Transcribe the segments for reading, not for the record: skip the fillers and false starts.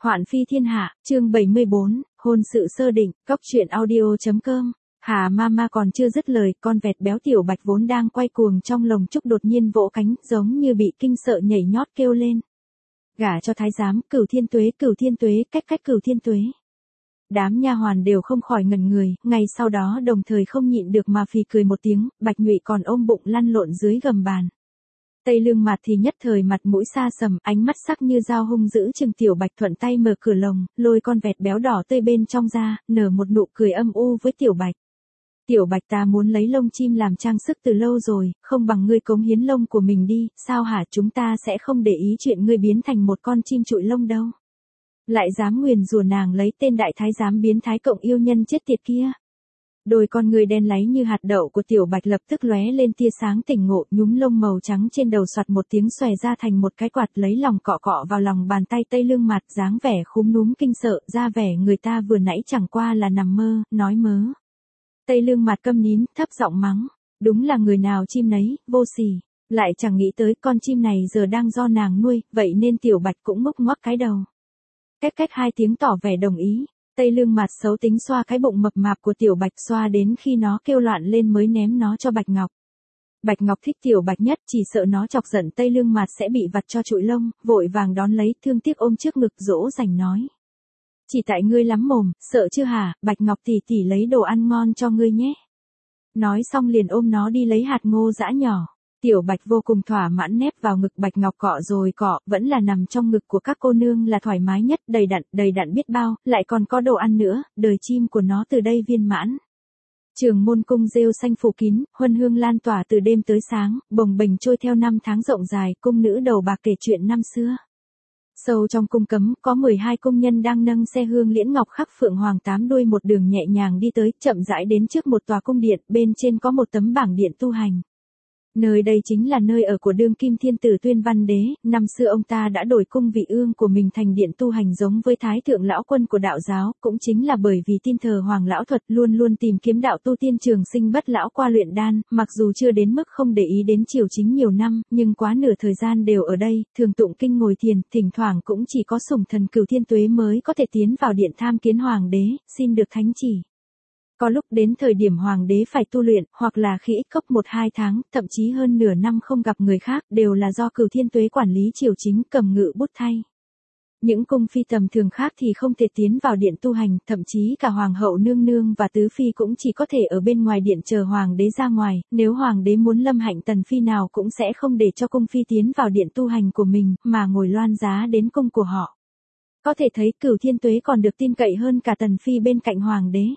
Hoạn phi thiên hạ, chương 74, hôn sự sơ định, cóc truyện audio.com. Hà Mama còn chưa dứt lời, con vẹt béo tiểu bạch vốn đang quay cuồng trong lồng trúc đột nhiên vỗ cánh, giống như bị kinh sợ nhảy nhót kêu lên. Gả cho thái giám, cửu thiên tuế, cách cửu thiên tuế. Đám nha hoàn đều không khỏi ngẩn người, ngay sau đó đồng thời không nhịn được mà phì cười một tiếng, Bạch Nhụy còn ôm bụng lăn lộn dưới gầm bàn. Tây Lương Mạt thì nhất thời mặt mũi xa sầm, ánh mắt sắc như dao hung dữ chừng tiểu bạch, thuận tay mở cửa lồng, lôi con vẹt béo đỏ tươi bên trong ra, nở một nụ cười âm u với tiểu bạch. Tiểu bạch, ta muốn lấy lông chim làm trang sức từ lâu rồi, không bằng ngươi cống hiến lông của mình đi, sao hả, chúng ta sẽ không để ý chuyện ngươi biến thành một con chim trụi lông đâu. Lại dám nguyền rủa nàng lấy tên đại thái giám biến thái cộng yêu nhân chết tiệt kia. Đôi con người đen láy như hạt đậu của tiểu bạch lập tức lóe lên tia sáng tỉnh ngộ, nhúm lông màu trắng trên đầu soạt một tiếng xòe ra thành một cái quạt, lấy lòng cọ cọ vào lòng bàn tay Tây Lương Mạt, dáng vẻ khúm núm kinh sợ, ra vẻ người ta vừa nãy chẳng qua là nằm mơ, nói mớ. Tây Lương Mạt câm nín, thấp giọng mắng, đúng là người nào chim nấy, vô sỉ, lại chẳng nghĩ tới con chim này giờ đang do nàng nuôi, vậy nên tiểu bạch cũng ngốc ngoắc cái đầu. Cách hai tiếng tỏ vẻ đồng ý. Tây Lương Mạt xấu tính xoa cái bụng mập mạp của tiểu bạch, xoa đến khi nó kêu loạn lên mới ném nó cho Bạch Ngọc. Bạch Ngọc thích tiểu bạch nhất, chỉ sợ nó chọc giận Tây Lương Mạt sẽ bị vặt cho trụi lông, vội vàng đón lấy, thương tiếc ôm trước ngực dỗ dành nói. Chỉ tại ngươi lắm mồm, sợ chưa hả, Bạch Ngọc tỷ tỷ lấy đồ ăn ngon cho ngươi nhé. Nói xong liền ôm nó đi lấy hạt ngô giã nhỏ. Tiểu bạch vô cùng thỏa mãn nép vào ngực Bạch Ngọc cọ rồi cọ, vẫn là nằm trong ngực của các cô nương là thoải mái nhất, đầy đặn biết bao, lại còn có đồ ăn nữa, đời chim của nó từ đây viên mãn. Trường môn cung rêu xanh phủ kín, huân hương lan tỏa từ đêm tới sáng, bồng bềnh trôi theo năm tháng rộng dài, cung nữ đầu bạc kể chuyện năm xưa. Sâu trong cung cấm, có 12 công nhân đang nâng xe hương liễn ngọc khắc phượng hoàng 8 đuôi một đường nhẹ nhàng đi tới, chậm rãi đến trước một tòa cung điện, bên trên có một tấm bảng điện tu hành. Nơi đây chính là nơi ở của đương kim thiên tử Tuyên Văn Đế, năm xưa ông ta đã đổi cung vị ương của mình thành điện tu hành giống với thái thượng lão quân của đạo giáo, cũng chính là bởi vì tin thờ hoàng lão thuật, luôn luôn tìm kiếm đạo tu tiên trường sinh bất lão qua luyện đan, mặc dù chưa đến mức không để ý đến triều chính nhiều năm, nhưng quá nửa thời gian đều ở đây, thường tụng kinh ngồi thiền, thỉnh thoảng cũng chỉ có sủng thần Cửu Thiên Tuế mới có thể tiến vào điện tham kiến hoàng đế, xin được thánh chỉ. Có lúc đến thời điểm hoàng đế phải tu luyện, hoặc là khi ít cốc 1-2 tháng, thậm chí hơn nửa năm không gặp người khác, đều là do Cửu Thiên Tuế quản lý triều chính cầm ngự bút thay. Những cung phi tầm thường khác thì không thể tiến vào điện tu hành, thậm chí cả hoàng hậu nương nương và tứ phi cũng chỉ có thể ở bên ngoài điện chờ hoàng đế ra ngoài, nếu hoàng đế muốn lâm hạnh tần phi nào cũng sẽ không để cho cung phi tiến vào điện tu hành của mình, mà ngồi loan giá đến cung của họ. Có thể thấy Cửu Thiên Tuế còn được tin cậy hơn cả tần phi bên cạnh hoàng đế.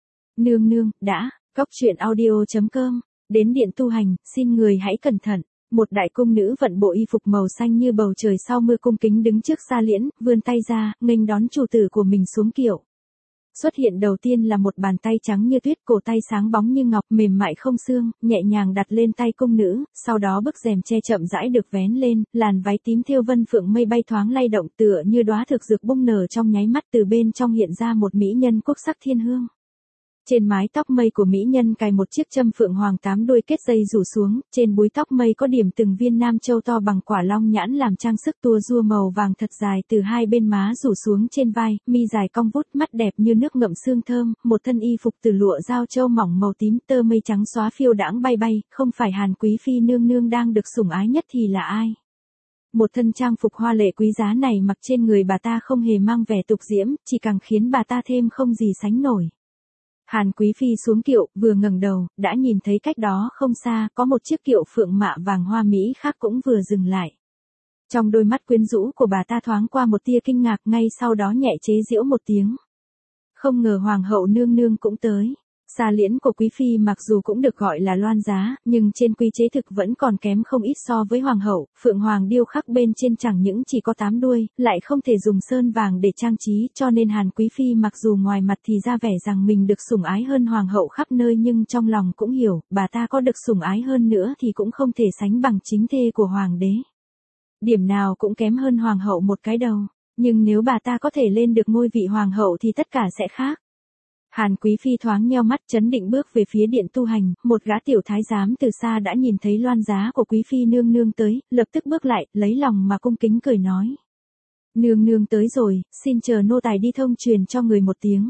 Nương, đã, cóc truyện audio.com, đến điện tu hành, xin người hãy cẩn thận. Một đại cung nữ vận bộ y phục màu xanh như bầu trời sau mưa cung kính đứng trước xa liễn, vươn tay ra, nghênh đón chủ tử của mình xuống kiệu. Xuất hiện đầu tiên là một bàn tay trắng như tuyết, cổ tay sáng bóng như ngọc, mềm mại không xương, nhẹ nhàng đặt lên tay cung nữ, sau đó bức rèm che chậm rãi được vén lên, làn váy tím thêu vân phượng mây bay thoáng lay động, tựa như đóa thực dược bung nở trong nháy mắt, từ bên trong hiện ra một mỹ nhân quốc sắc thiên hương. Trên mái tóc mây của mỹ nhân cài một chiếc châm phượng hoàng 8 đuôi kết dây rủ xuống, trên búi tóc mây có điểm từng viên nam châu to bằng quả long nhãn làm trang sức, tua rua màu vàng thật dài từ hai bên má rủ xuống trên vai, mi dài cong vút, mắt đẹp như nước ngậm sương thơm, một thân y phục từ lụa giao châu mỏng màu tím, tơ mây trắng xóa phiêu đãng bay bay, không phải Hàn quý phi nương nương đang được sủng ái nhất thì là ai? Một thân trang phục hoa lệ quý giá này mặc trên người bà ta không hề mang vẻ tục diễm, chỉ càng khiến bà ta thêm không gì sánh nổi. Hàn quý phi xuống kiệu, vừa ngẩng đầu, đã nhìn thấy cách đó không xa, có một chiếc kiệu phượng mạ vàng hoa mỹ khác cũng vừa dừng lại. Trong đôi mắt quyến rũ của bà ta thoáng qua một tia kinh ngạc, ngay sau đó nhẹ chế giễu một tiếng. Không ngờ hoàng hậu nương nương cũng tới. Xa liễn của quý phi mặc dù cũng được gọi là loan giá, nhưng trên quy chế thực vẫn còn kém không ít so với hoàng hậu, phượng hoàng điêu khắc bên trên chẳng những chỉ có 8 đuôi, lại không thể dùng sơn vàng để trang trí, cho nên Hàn quý phi mặc dù ngoài mặt thì ra vẻ rằng mình được sủng ái hơn hoàng hậu khắp nơi, nhưng trong lòng cũng hiểu, bà ta có được sủng ái hơn nữa thì cũng không thể sánh bằng chính thê của hoàng đế. Điểm nào cũng kém hơn hoàng hậu một cái đầu, nhưng nếu bà ta có thể lên được ngôi vị hoàng hậu thì tất cả sẽ khác. Hàn quý phi thoáng nheo mắt, trấn định bước về phía điện tu hành, một gã tiểu thái giám từ xa đã nhìn thấy loan giá của quý phi nương nương tới, lập tức bước lại, lấy lòng mà cung kính cười nói. Nương nương tới rồi, xin chờ nô tài đi thông truyền cho người một tiếng.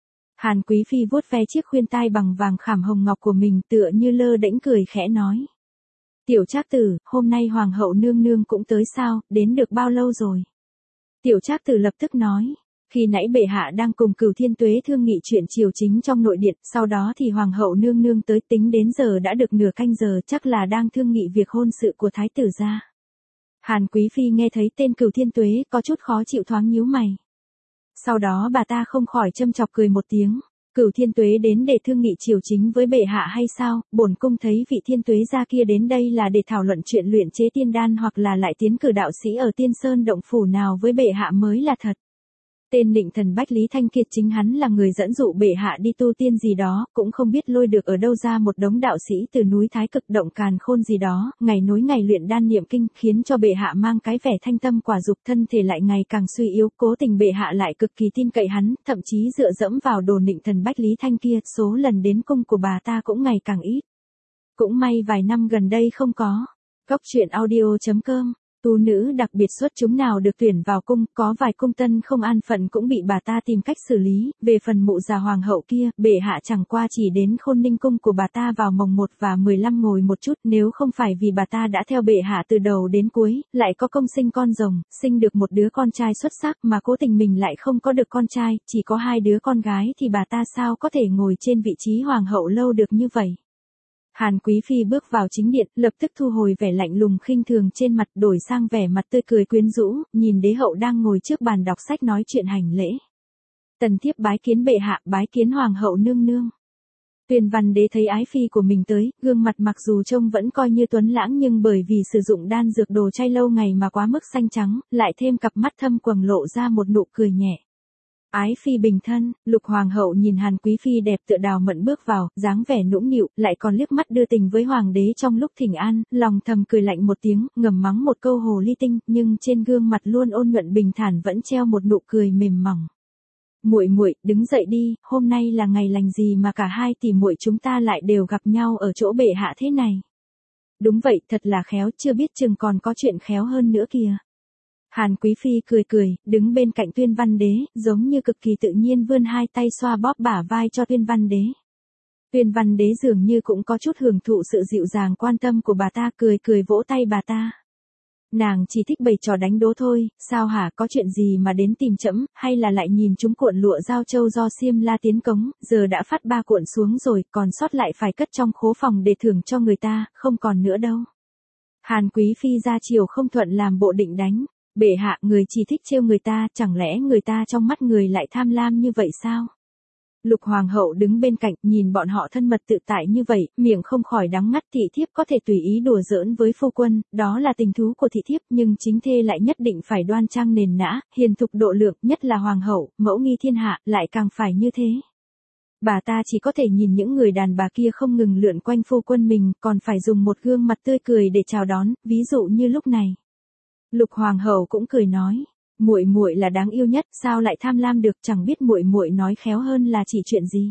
Hàn Quý Phi vuốt ve chiếc khuyên tai bằng vàng khảm hồng ngọc của mình tựa như lơ đễnh cười khẽ nói. Tiểu Trác Tử, hôm nay Hoàng hậu nương nương cũng tới sao, đến được bao lâu rồi? Tiểu Trác Tử lập tức nói. Khi nãy bệ hạ đang cùng Cửu Thiên Tuế thương nghị chuyện triều chính trong nội điện, sau đó thì Hoàng hậu nương nương tới, tính đến giờ đã được nửa canh giờ, chắc là đang thương nghị việc hôn sự của thái tử gia. Hàn Quý Phi nghe thấy tên Cửu Thiên Tuế có chút khó chịu thoáng nhíu mày. Sau đó bà ta không khỏi châm chọc cười một tiếng. Cửu Thiên Tuế đến để thương nghị triều chính với bệ hạ hay sao? Bổn cung thấy vị Thiên Tuế gia kia đến đây là để thảo luận chuyện luyện chế tiên đan hoặc là lại tiến cử đạo sĩ ở Tiên Sơn động phủ nào với bệ hạ mới là thật. Tên nịnh thần Bách Lý Thanh Kiệt chính hắn là người dẫn dụ bệ hạ đi tu tiên gì đó, cũng không biết lôi được ở đâu ra một đống đạo sĩ từ núi Thái Cực động Càn Khôn gì đó, ngày nối ngày luyện đan niệm kinh, khiến cho bệ hạ mang cái vẻ thanh tâm quả dục, thân thể lại ngày càng suy yếu, cố tình bệ hạ lại cực kỳ tin cậy hắn, thậm chí dựa dẫm vào đồ nịnh thần Bách Lý Thanh kia, số lần đến cung của bà ta cũng ngày càng ít. Cũng may vài năm gần đây không có. Cóc truyện audio.com Tu nữ đặc biệt xuất chúng nào được tuyển vào cung, có vài cung tân không an phận cũng bị bà ta tìm cách xử lý, về phần mụ già hoàng hậu kia, bệ hạ chẳng qua chỉ đến Khôn Ninh cung của bà ta vào mồng 1 và 15 ngồi một chút, nếu không phải vì bà ta đã theo bệ hạ từ đầu đến cuối, lại có công sinh con rồng, sinh được một đứa con trai xuất sắc mà cố tình mình lại không có được con trai, chỉ có 2 đứa con gái thì bà ta sao có thể ngồi trên vị trí hoàng hậu lâu được như vậy. Hàn Quý Phi bước vào chính điện, lập tức thu hồi vẻ lạnh lùng khinh thường trên mặt, đổi sang vẻ mặt tươi cười quyến rũ, nhìn đế hậu đang ngồi trước bàn đọc sách nói chuyện hành lễ. Tần thiếp bái kiến bệ hạ, bái kiến hoàng hậu nương nương. Tuyền Văn Đế thấy ái phi của mình tới, gương mặt mặc dù trông vẫn coi như tuấn lãng nhưng bởi vì sử dụng đan dược đồ chay lâu ngày mà quá mức xanh trắng, lại thêm cặp mắt thâm quầng lộ ra một nụ cười nhẹ. Ái phi bình thân, Lục hoàng hậu nhìn Hàn Quý Phi đẹp tựa đào mận bước vào, dáng vẻ nũng nịu, lại còn liếc mắt đưa tình với hoàng đế trong lúc thỉnh an, lòng thầm cười lạnh một tiếng, ngầm mắng một câu hồ ly tinh, nhưng trên gương mặt luôn ôn nhuận bình thản vẫn treo một nụ cười mềm mỏng. Muội muội, đứng dậy đi, hôm nay là ngày lành gì mà cả hai tỷ muội chúng ta lại đều gặp nhau ở chỗ bệ hạ thế này. Đúng vậy, thật là khéo, chưa biết chừng còn có chuyện khéo hơn nữa kìa. Hàn Quý Phi cười cười, đứng bên cạnh Tuyên Văn Đế, giống như cực kỳ tự nhiên vươn hai tay xoa bóp bả vai cho Tuyên Văn Đế. Tuyên Văn Đế dường như cũng có chút hưởng thụ sự dịu dàng quan tâm của bà ta, cười cười vỗ tay bà ta. Nàng chỉ thích bày trò đánh đố thôi, sao hả, có chuyện gì mà đến tìm trẫm, hay là lại nhìn chúng cuộn lụa giao châu do Xiêm La tiến cống, giờ đã phát 3 cuộn xuống rồi, còn sót lại phải cất trong khố phòng để thưởng cho người ta, không còn nữa đâu. Hàn Quý Phi ra chiều không thuận làm bộ định đánh. Bệ hạ, người chỉ thích trêu người ta, chẳng lẽ người ta trong mắt người lại tham lam như vậy sao? Lục hoàng hậu đứng bên cạnh, nhìn bọn họ thân mật tự tại như vậy, miệng không khỏi đắng ngắt. Thị thiếp có thể tùy ý đùa giỡn với phu quân, đó là tình thú của thị thiếp, nhưng chính thê lại nhất định phải đoan trang nền nã, hiền thục độ lượng, nhất là hoàng hậu, mẫu nghi thiên hạ, lại càng phải như thế. Bà ta chỉ có thể nhìn những người đàn bà kia không ngừng lượn quanh phu quân mình, còn phải dùng một gương mặt tươi cười để chào đón, ví dụ như lúc này. Lục hoàng hậu cũng cười nói, muội muội là đáng yêu nhất, sao lại tham lam được, chẳng biết muội muội nói khéo hơn là chỉ chuyện gì.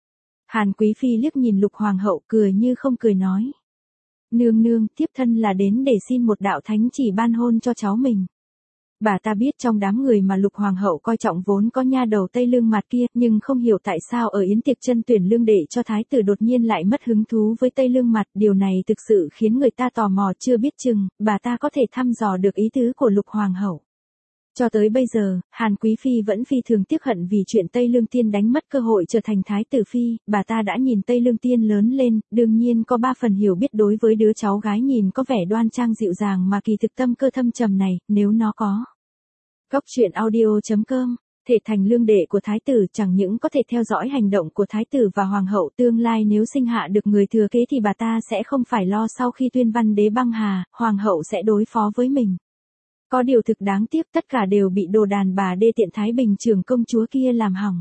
Hàn Quý Phi liếc nhìn Lục hoàng hậu, cười như không cười nói, nương nương, thiếp thân là đến để xin một đạo thánh chỉ ban hôn cho cháu mình. Bà ta biết trong đám người mà Lục hoàng hậu coi trọng vốn có nha đầu Tây Lương Mạt kia, nhưng không hiểu tại sao ở yến tiệc chân tuyển lương đệ cho thái tử đột nhiên lại mất hứng thú với Tây Lương Mạt, điều này thực sự khiến người ta tò mò, chưa biết chừng bà ta có thể thăm dò được ý tứ của Lục hoàng hậu. Cho tới bây giờ, Hàn Quý Phi vẫn phi thường tiếc hận vì chuyện Tây Lương Tiên đánh mất cơ hội trở thành thái tử phi, bà ta đã nhìn Tây Lương Tiên lớn lên, đương nhiên có 3 phần hiểu biết đối với đứa cháu gái nhìn có vẻ đoan trang dịu dàng mà kỳ thực tâm cơ thâm trầm này, nếu nó có. Cóc truyện audio.com, thể thành lương đệ của thái tử chẳng những có thể theo dõi hành động của thái tử và hoàng hậu, tương lai nếu sinh hạ được người thừa kế thì bà ta sẽ không phải lo sau khi Tuyên Văn Đế băng hà, hoàng hậu sẽ đối phó với mình. Có điều thực đáng tiếc tất cả đều bị đồ đàn bà đê tiện Thái Bình trưởng công chúa kia làm hỏng.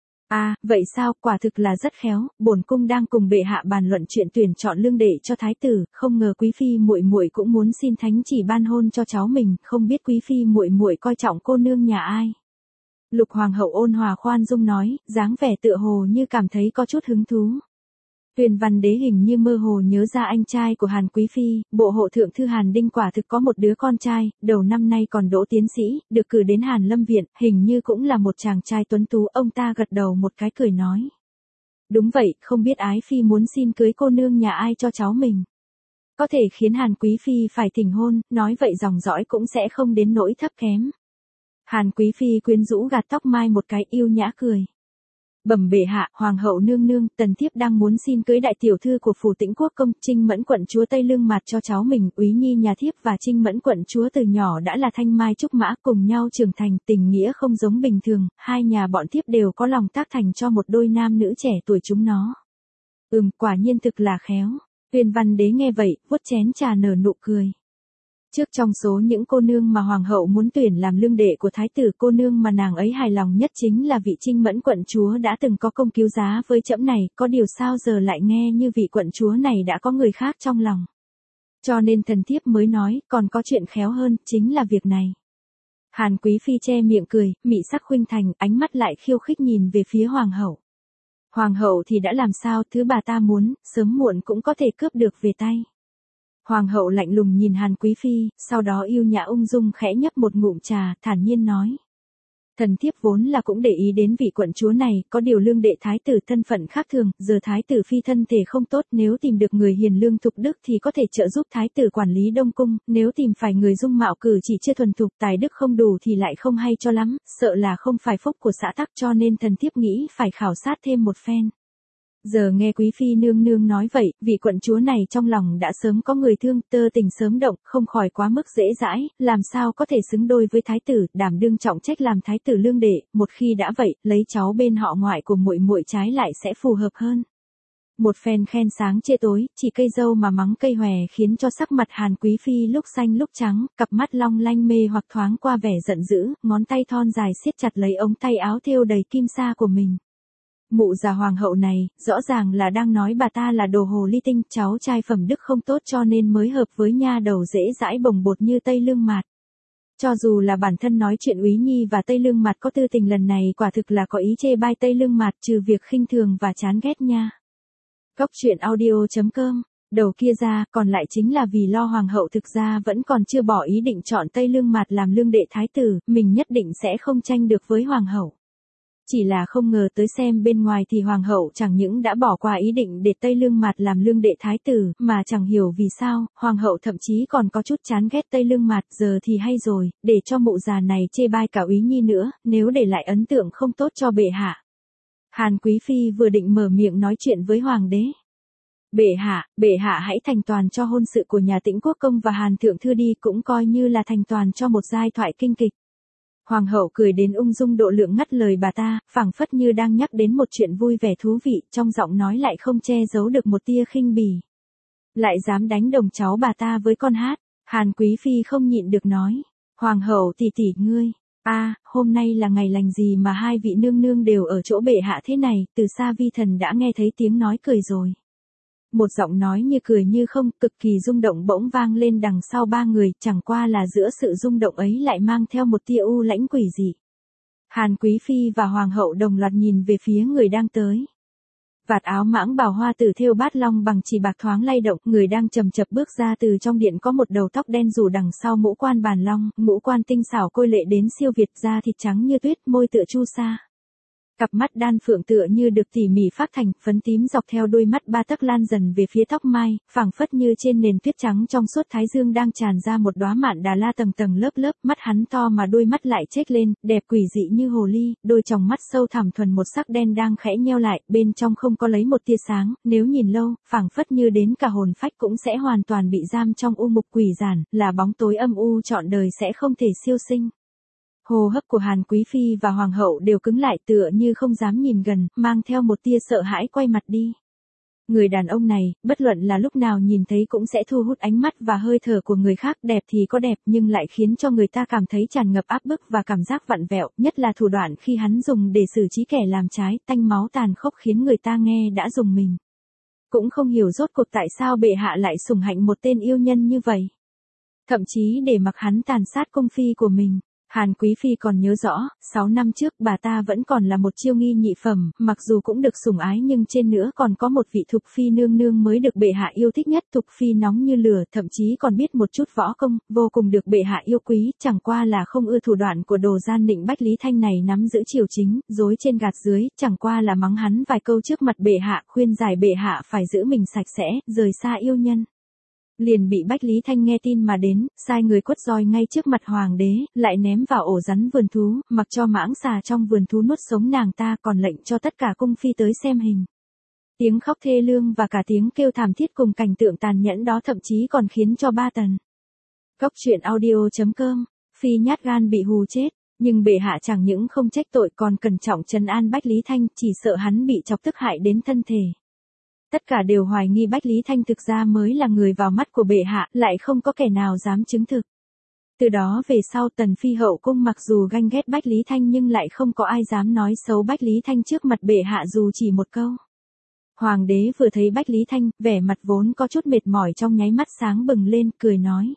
À, vậy sao, quả thực là rất khéo, bổn cung đang cùng bệ hạ bàn luận chuyện tuyển chọn lương đệ cho thái tử, không ngờ quý phi muội muội cũng muốn xin thánh chỉ ban hôn cho cháu mình, không biết quý phi muội muội coi trọng cô nương nhà ai. Lục hoàng hậu ôn hòa khoan dung nói, dáng vẻ tựa hồ như cảm thấy có chút hứng thú. Tuyên Văn Đế hình như mơ hồ nhớ ra anh trai của Hàn Quý Phi, bộ hộ thượng thư Hàn Đinh quả thực có một đứa con trai, đầu năm nay còn đỗ tiến sĩ, được cử đến Hàn Lâm Viện, hình như cũng là một chàng trai tuấn tú. Ông ta gật đầu một cái cười nói. Đúng vậy, không biết Ái Phi muốn xin cưới cô nương nhà ai cho cháu mình. Có thể khiến Hàn Quý Phi phải thỉnh hôn, nói vậy dòng dõi cũng sẽ không đến nỗi thấp kém. Hàn Quý Phi quyến rũ gạt tóc mai một cái yêu nhã cười. Bẩm bệ hạ, hoàng hậu nương nương, tần thiếp đang muốn xin cưới đại tiểu thư của phủ Tĩnh Quốc công, Trinh Mẫn quận chúa Tây Lương Mạt cho cháu mình. Úy nhi nhà thiếp và Trinh Mẫn quận chúa từ nhỏ đã là thanh mai trúc mã, cùng nhau trưởng thành, tình nghĩa không giống bình thường, hai nhà bọn thiếp đều có lòng tác thành cho một đôi nam nữ trẻ tuổi chúng nó. Quả nhiên thực là khéo. Tuyên Văn Đế nghe vậy, vuốt chén trà nở nụ cười. Trước trong số những cô nương mà hoàng hậu muốn tuyển làm lương đệ của thái tử, cô nương mà nàng ấy hài lòng nhất chính là vị Trinh Mẫn quận chúa đã từng có công cứu giá với trẫm này, có điều sao giờ lại nghe như vị quận chúa này đã có người khác trong lòng. Cho nên thần thiếp mới nói, còn có chuyện khéo hơn, chính là việc này. Hàn Quý Phi che miệng cười, mị sắc khuynh thành, ánh mắt lại khiêu khích nhìn về phía hoàng hậu. Hoàng hậu thì đã làm sao, thứ bà ta muốn, sớm muộn cũng có thể cướp được về tay. Hoàng hậu lạnh lùng nhìn Hàn Quý Phi, sau đó yêu nhã ung dung khẽ nhấp một ngụm trà, thản nhiên nói. Thần thiếp vốn là cũng để ý đến vị quận chúa này, có điều lương đệ thái tử thân phận khác thường, giờ thái tử phi thân thể không tốt, nếu tìm được người hiền lương thục đức thì có thể trợ giúp thái tử quản lý đông cung, nếu tìm phải người dung mạo cử chỉ chưa thuần thục, tài đức không đủ thì lại không hay cho lắm, sợ là không phải phúc của xã tắc, cho nên thần thiếp nghĩ phải khảo sát thêm một phen. Giờ nghe Quý Phi nương nương nói vậy, vị quận chúa này trong lòng đã sớm có người thương, tơ tình sớm động, không khỏi quá mức dễ dãi, làm sao có thể xứng đôi với thái tử, đảm đương trọng trách làm thái tử lương đệ, một khi đã vậy, lấy cháu bên họ ngoại của muội muội trái lại sẽ phù hợp hơn. Một phen khen sáng chê tối, chỉ cây dâu mà mắng cây hòe khiến cho sắc mặt Hàn Quý Phi lúc xanh lúc trắng, cặp mắt long lanh mê hoặc thoáng qua vẻ giận dữ, ngón tay thon dài siết chặt lấy ống tay áo thêu đầy kim sa của mình. Mụ già hoàng hậu này, rõ ràng là đang nói bà ta là đồ hồ ly tinh, cháu trai phẩm đức không tốt cho nên mới hợp với nha đầu dễ dãi bồng bột như Tây Lương Mạt. Cho dù là bản thân nói chuyện Úy Nhi và Tây Lương Mạt có tư tình lần này quả thực là có ý chê bai Tây Lương Mạt, trừ việc khinh thường và chán ghét nha. Góc truyện audio.com, đầu kia ra, còn lại chính là vì lo hoàng hậu thực ra vẫn còn chưa bỏ ý định chọn Tây Lương Mạt làm lương đệ thái tử, mình nhất định sẽ không tranh được với hoàng hậu. Chỉ là không ngờ tới xem bên ngoài thì hoàng hậu chẳng những đã bỏ qua ý định để Tây Lương Mạt làm lương đệ thái tử, mà chẳng hiểu vì sao, hoàng hậu thậm chí còn có chút chán ghét Tây Lương Mạt, giờ thì hay rồi, để cho mụ già này chê bai cả Úy Nhi nữa, nếu để lại ấn tượng không tốt cho bệ hạ. Hàn Quý Phi vừa định mở miệng nói chuyện với hoàng đế. Bệ hạ hãy thành toàn cho hôn sự của nhà Tĩnh Quốc công và Hàn thượng thư đi, cũng coi như là thành toàn cho một giai thoại kinh kịch. Hoàng hậu cười đến ung dung độ lượng ngắt lời bà ta, phảng phất như đang nhắc đến một chuyện vui vẻ thú vị, trong giọng nói lại không che giấu được một tia khinh bỉ. Lại dám đánh đồng cháu bà ta với con hát, Hàn Quý Phi không nhịn được nói. Hoàng hậu tỷ tỷ ngươi, hôm nay là ngày lành gì mà hai vị nương nương đều ở chỗ bệ hạ thế này, từ xa vi thần đã nghe thấy tiếng nói cười rồi. Một giọng nói như cười như không, cực kỳ rung động bỗng vang lên đằng sau ba người, chẳng qua là giữa sự rung động ấy lại mang theo một tia u lãnh quỷ dị. Hàn Quý Phi và Hoàng hậu đồng loạt nhìn về phía người đang tới. Vạt áo mãng bào hoa tử thêu bát long bằng chỉ bạc thoáng lay động, người đang chậm chậm bước ra từ trong điện có một đầu tóc đen rủ đằng sau mũ quan bàn long, ngũ quan tinh xảo côi lệ đến siêu việt, da thịt trắng như tuyết, môi tựa chu sa. Cặp mắt đan phượng tựa như được tỉ mỉ phác thành, phấn tím dọc theo đôi mắt ba tấc lan dần về phía tóc mai, phảng phất như trên nền tuyết trắng trong suốt thái dương đang tràn ra một đóa mạn đà la tầng tầng lớp lớp, mắt hắn to mà đôi mắt lại chếch lên, đẹp quỷ dị như hồ ly, đôi tròng mắt sâu thẳm thuần một sắc đen đang khẽ nheo lại, bên trong không có lấy một tia sáng, nếu nhìn lâu, phảng phất như đến cả hồn phách cũng sẽ hoàn toàn bị giam trong u mục quỷ giản, là bóng tối âm u trọn đời sẽ không thể siêu sinh. Hô hấp của Hàn Quý Phi và Hoàng hậu đều cứng lại tựa như không dám nhìn gần, mang theo một tia sợ hãi quay mặt đi. Người đàn ông này, bất luận là lúc nào nhìn thấy cũng sẽ thu hút ánh mắt và hơi thở của người khác, đẹp thì có đẹp nhưng lại khiến cho người ta cảm thấy tràn ngập áp bức và cảm giác vặn vẹo, nhất là thủ đoạn khi hắn dùng để xử trí kẻ làm trái, tanh máu tàn khốc khiến người ta nghe đã rùng mình. Cũng không hiểu rốt cuộc tại sao bệ hạ lại sủng hạnh một tên yêu nhân như vậy. Thậm chí để mặc hắn tàn sát cung phi của mình. Hàn Quý Phi còn nhớ rõ, 6 năm trước bà ta vẫn còn là một chiêu nghi nhị phẩm, mặc dù cũng được sủng ái nhưng trên nữa còn có một vị Thục Phi nương nương mới được bệ hạ yêu thích nhất. Thục Phi nóng như lửa, thậm chí còn biết một chút võ công, vô cùng được bệ hạ yêu quý, chẳng qua là không ưa thủ đoạn của đồ gian nịnh Bách Lý Thanh này nắm giữ triều chính, dối trên gạt dưới, chẳng qua là mắng hắn vài câu trước mặt bệ hạ, khuyên giải bệ hạ phải giữ mình sạch sẽ, rời xa yêu nhân. Liền bị Bách Lý Thanh nghe tin mà đến, sai người quất roi ngay trước mặt hoàng đế, lại ném vào ổ rắn vườn thú, mặc cho mãng xà trong vườn thú nuốt sống nàng ta, còn lệnh cho tất cả cung phi tới xem hình. Tiếng khóc thê lương và cả tiếng kêu thảm thiết cùng cảnh tượng tàn nhẫn đó thậm chí còn khiến cho ba tần. Cóc truyện audio.com, Phi nhát gan bị hù chết, nhưng bệ hạ chẳng những không trách tội còn cẩn trọng trấn an Bách Lý Thanh, chỉ sợ hắn bị chọc tức hại đến thân thể. Tất cả đều hoài nghi Bách Lý Thanh thực ra mới là người vào mắt của bệ hạ, lại không có kẻ nào dám chứng thực. Từ đó về sau Tần Phi hậu cung mặc dù ganh ghét Bách Lý Thanh nhưng lại không có ai dám nói xấu Bách Lý Thanh trước mặt bệ hạ dù chỉ một câu. Hoàng đế vừa thấy Bách Lý Thanh, vẻ mặt vốn có chút mệt mỏi trong nháy mắt sáng bừng lên, cười nói.